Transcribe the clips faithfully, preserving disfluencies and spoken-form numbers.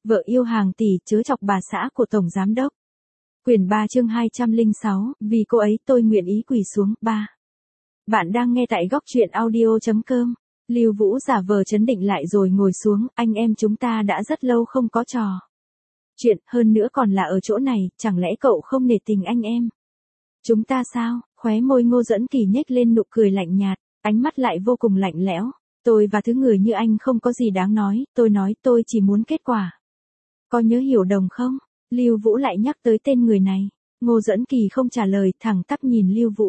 Vợ yêu hàng tỷ chớ chọc bà xã của Tổng Giám Đốc. Quyển ba chương hai trăm lẻ sáu, vì cô ấy tôi nguyện ý quỳ xuống. ba. Bạn đang nghe tại góc truyện audio chấm com. Lưu Vũ giả vờ trấn định lại rồi ngồi xuống, anh em chúng ta đã rất lâu không có trò chuyện, hơn nữa còn là ở chỗ này, chẳng lẽ cậu không nể tình anh em? Chúng ta sao? Khóe môi Ngô Dẫn Kỳ nhếch lên nụ cười lạnh nhạt, ánh mắt lại vô cùng lạnh lẽo. Tôi và thứ người như anh không có gì đáng nói, tôi nói tôi chỉ muốn kết quả. Có nhớ Hiểu Đồng không? Lưu Vũ lại nhắc tới tên người này. Ngô Dẫn Kỳ không trả lời, thẳng tắp nhìn Lưu Vũ.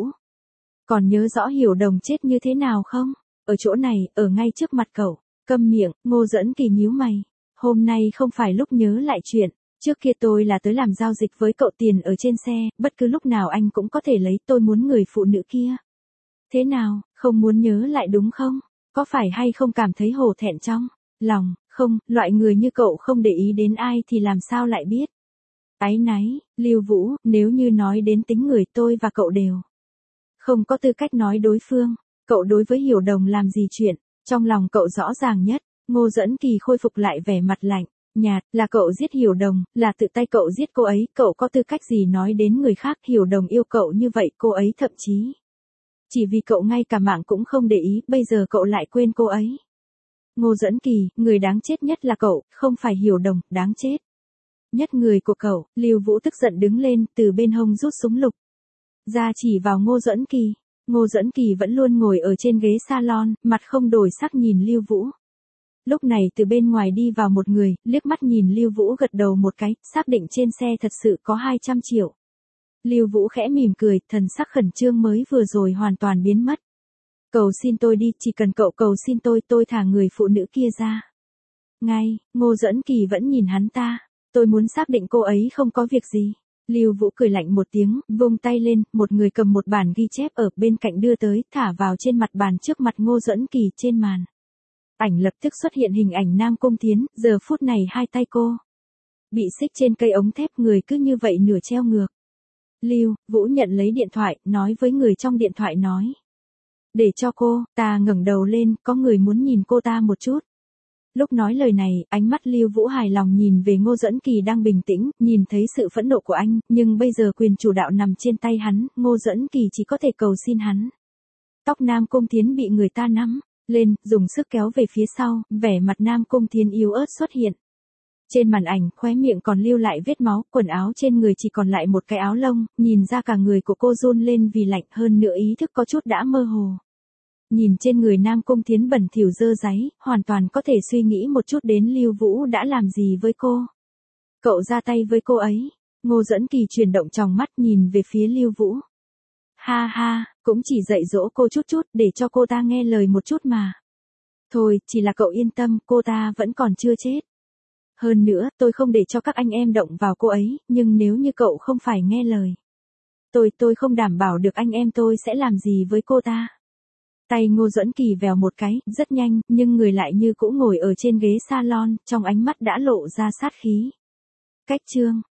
Còn nhớ rõ Hiểu Đồng chết như thế nào không? Ở chỗ này, ở ngay trước mặt cậu. Câm miệng, Ngô Dẫn Kỳ nhíu mày. Hôm nay không phải lúc nhớ lại chuyện. Trước kia tôi là tới làm giao dịch với cậu tiền ở trên xe, bất cứ lúc nào anh cũng có thể lấy, tôi muốn người phụ nữ kia. Thế nào, không muốn nhớ lại đúng không? Có phải hay không cảm thấy hổ thẹn trong lòng? Không, loại người như cậu không để ý đến ai thì làm sao lại biết? Áy náy, Lưu Vũ, nếu như nói đến tính người tôi và cậu đều không có tư cách nói đối phương. Cậu đối với Hiểu Đồng làm gì chuyện, trong lòng cậu rõ ràng nhất. Ngô Dẫn Kỳ khôi phục lại vẻ mặt lạnh nhạt, là cậu giết Hiểu Đồng, là tự tay cậu giết cô ấy, cậu có tư cách gì nói đến người khác? Hiểu Đồng yêu cậu như vậy, cô ấy thậm chí chỉ vì cậu ngay cả mạng cũng không để ý, bây giờ cậu lại quên cô ấy. Ngô Dẫn Kỳ, người đáng chết nhất là cậu, không phải Hiểu Đồng, đáng chết nhất người của cậu. Lưu Vũ tức giận đứng lên, từ bên hông rút súng lục ra chỉ vào Ngô Dẫn Kỳ. Ngô Dẫn Kỳ vẫn luôn ngồi ở trên ghế salon, mặt không đổi sắc nhìn Lưu Vũ. Lúc này từ bên ngoài đi vào một người, liếc mắt nhìn Lưu Vũ gật đầu một cái, xác định trên xe thật sự có hai trăm triệu. Lưu Vũ khẽ mỉm cười, thần sắc khẩn trương mới vừa rồi hoàn toàn biến mất. Cầu xin tôi đi, chỉ cần cậu cầu xin tôi, tôi thả người phụ nữ kia ra. Ngay, Ngô Dẫn Kỳ vẫn nhìn hắn ta. Tôi muốn xác định cô ấy không có việc gì. Lưu Vũ cười lạnh một tiếng, vung tay lên, một người cầm một bản ghi chép ở bên cạnh đưa tới, thả vào trên mặt bàn trước mặt Ngô Dẫn Kỳ. Trên màn ảnh lập tức xuất hiện hình ảnh Nam Cung Thiến, giờ phút này hai tay cô bị xích trên cây ống thép, người cứ như vậy nửa treo ngược. Lưu Vũ nhận lấy điện thoại, nói với người trong điện thoại nói. Để cho cô, ta ngẩng đầu lên, có người muốn nhìn cô ta một chút. Lúc nói lời này, ánh mắt Lưu Vũ hài lòng nhìn về Ngô Dẫn Kỳ đang bình tĩnh, nhìn thấy sự phẫn nộ của anh, nhưng bây giờ quyền chủ đạo nằm trên tay hắn, Ngô Dẫn Kỳ chỉ có thể cầu xin hắn. Tóc Nam Cung Thiến bị người ta nắm lên, dùng sức kéo về phía sau, vẻ mặt Nam Cung Thiến yếu ớt xuất hiện. Trên màn ảnh, khóe miệng còn lưu lại vết máu, quần áo trên người chỉ còn lại một cái áo lông, nhìn ra cả người của cô run lên vì lạnh, hơn nữa ý thức có chút đã mơ hồ. Nhìn trên người Nam Cung Thiến bẩn thỉu dơ dáy, hoàn toàn có thể suy nghĩ một chút đến Lưu Vũ đã làm gì với cô. Cậu ra tay với cô ấy. Ngô Dẫn Kỳ chuyển động tròng mắt nhìn về phía Lưu Vũ. Ha ha, cũng chỉ dạy dỗ cô chút chút, để cho cô ta nghe lời một chút mà. Thôi, chỉ là cậu yên tâm, cô ta vẫn còn chưa chết. Hơn nữa, tôi không để cho các anh em động vào cô ấy, nhưng nếu như cậu không phải nghe lời, Tôi, tôi không đảm bảo được anh em tôi sẽ làm gì với cô ta. Tay Ngô Dẫn Kỳ vèo một cái, rất nhanh, nhưng người lại như cũ ngồi ở trên ghế salon, trong ánh mắt đã lộ ra sát khí. Cách chương